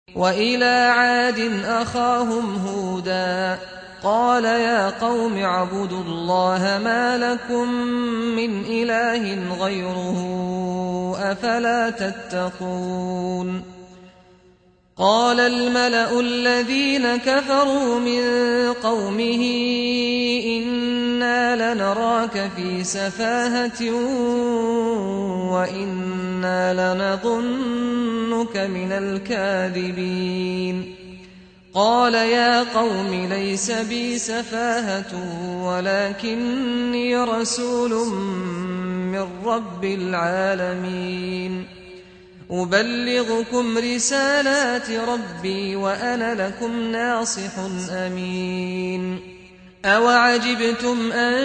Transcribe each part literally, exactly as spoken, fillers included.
وإلى عاد أخاهم هودا قال يا قوم اعبدوا الله ما لكم من إله غيره أفلا تتقون قال الملأ الذين كفروا من قومه إنا لنراك في سفاهة وإنا لنظنك من الكاذبين قال يا قوم ليس بي سفاهة ولكني رسول من رب العالمين أبلغكم رسالات ربي وأنا لكم ناصح أمين أوعجبتم أن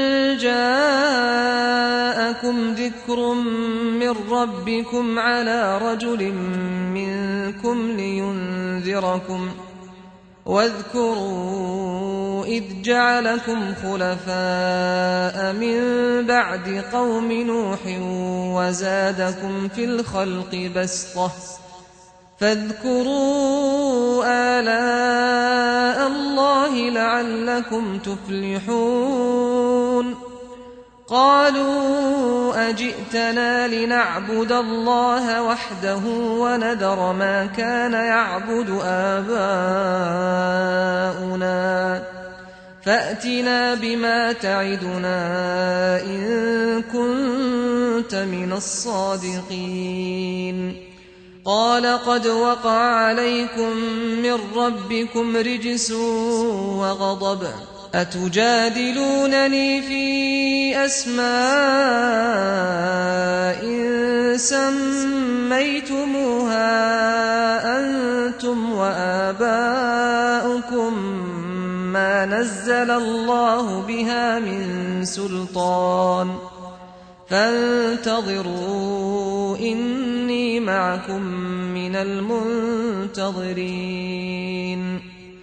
جاءكم ذكر من ربكم على رجل منكم لينذركم واذكروا إذ جعلكم خلفاء من بعد قوم نوح وزادكم في الخلق بسطة فاذكروا آلاء الله لعلكم تفلحون قالوا أجئتنا لنعبد الله وحده ونذر ما كان يعبد آباؤنا فأتنا بما تعدنا إن كنت من الصادقين قال قد وقع عليكم من ربكم رجس وغضب أتجادلونني في أسماء سميتموها أنتم وآباؤكم ما نزل الله بها من سلطان فانتظروا إني معكم من المنتظرين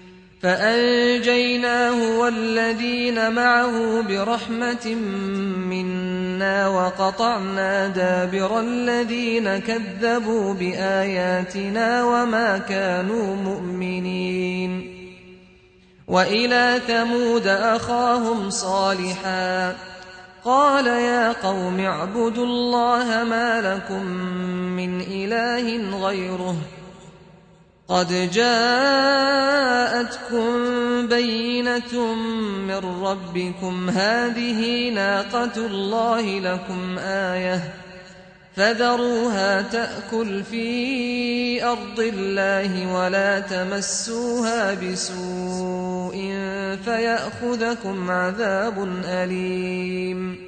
فأنجيناه والذين معه برحمة منا وقطعنا دابر الذين كذبوا بآياتنا وما كانوا مؤمنين وإلى ثمود أخاهم صالحا قال يا قوم اعبدوا الله ما لكم من إله غيره قد جاءتكم بينة من ربكم هذه ناقة الله لكم آية فذروها تأكل في أرض الله ولا تمسوها بسوء فيأخذكم عذاب أليم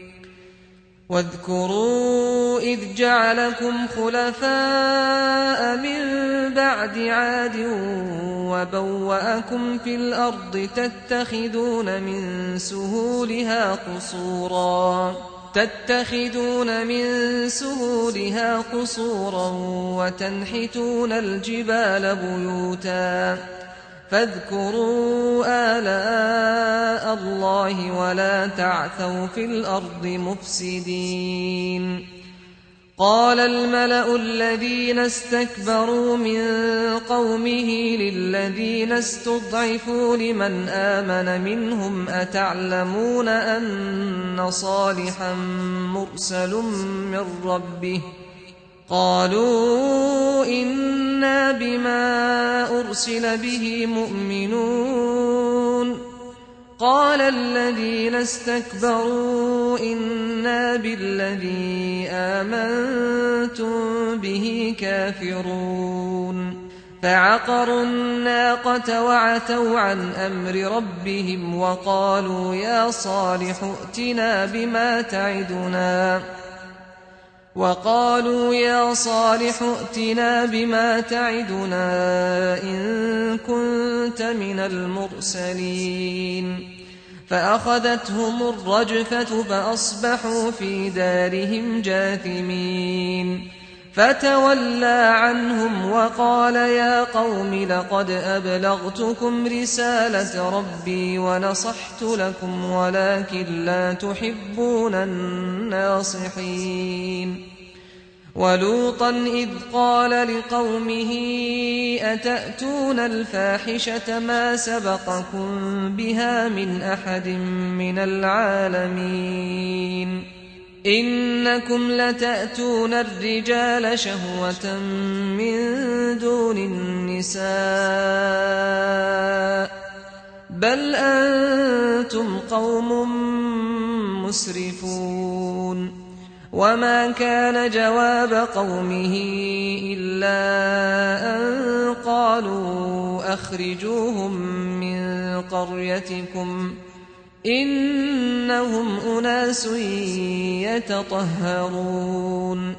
واذكروا إذ جعلكم خلفاء من بعد عاد وبوأكم في الأرض تتخذون من سهولها قصورا تتخذون من سهولها قصورا وتنحتون الجبال بيوتا فاذكروا آلاء الله ولا تعثوا في الأرض مفسدين قال الملأ الذين استكبروا من قومه للذين استضعفوا لمن آمن منهم أتعلمون أن صالحا مرسل من ربه قالوا إنا بما أرسل به مؤمنون قال الذين استكبروا إنا بالذي آمنتم به كافرون فعقروا الناقة وعتوا عن أمر ربهم وقالوا يا صالح ائتنا بما تعدنا وقالوا يا صالح ائتنا بما تعدنا إن كنت من المرسلين فأخذتهم الرجفة فأصبحوا في دارهم جاثمين فتولى عنهم وقال يا قوم لقد أبلغتكم رسالة ربي ونصحت لكم ولكن لا تحبون الناصحين ولوطا إذ قال لقومه أتأتون الفاحشة ما سبقكم بها من أحد من العالمين إنكم لتأتون الرجال شهوة من دون النساء بل أنتم قوم مسرفون وما كان جواب قومه إلا أن قالوا أخرجوهم من قريتكم إنهم أناس يتطهرون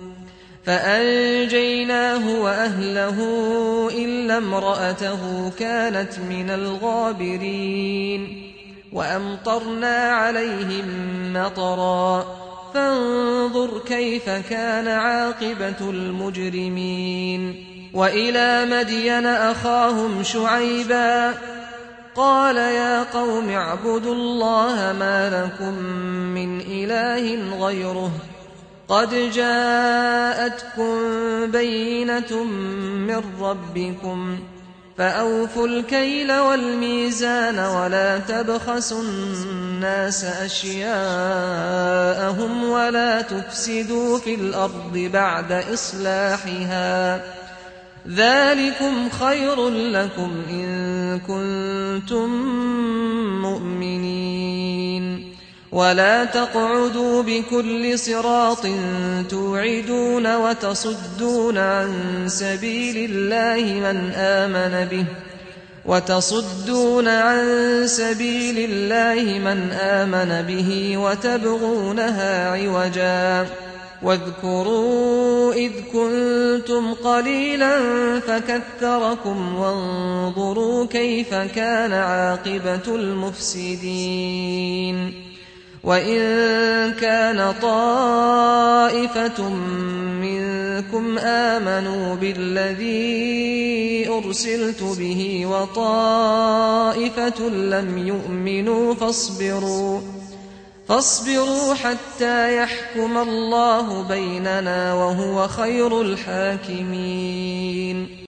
فأنجيناه وأهله إلا امرأته كانت من الغابرين وأمطرنا عليهم مطرا فانظر كيف كان عاقبة المجرمين وإلى مدين أخاهم شعيبا قال يا قوم اعبدوا الله ما لكم من إله غيره قد جاءتكم بينة من ربكم فأوفوا الكيل والميزان ولا تبخسوا الناس أشياءهم ولا تفسدوا في الأرض بعد إصلاحها ذلكم خير لكم إن كنتم مؤمنين ولا تقعدوا بكل صراط توعدون وتصدون عن سبيل الله من آمن به وتصدون عن سبيل الله من آمن به وتبغونها عوجا واذكروا إذ كنتم قليلا فكثركم وانظروا كيف كان عاقبة المفسدين وإن كان طائفة منكم آمنوا بالذي أرسلت به وطائفة لم يؤمنوا فاصبروا فاصبروا حتى يحكم الله بيننا وهو خير الحاكمين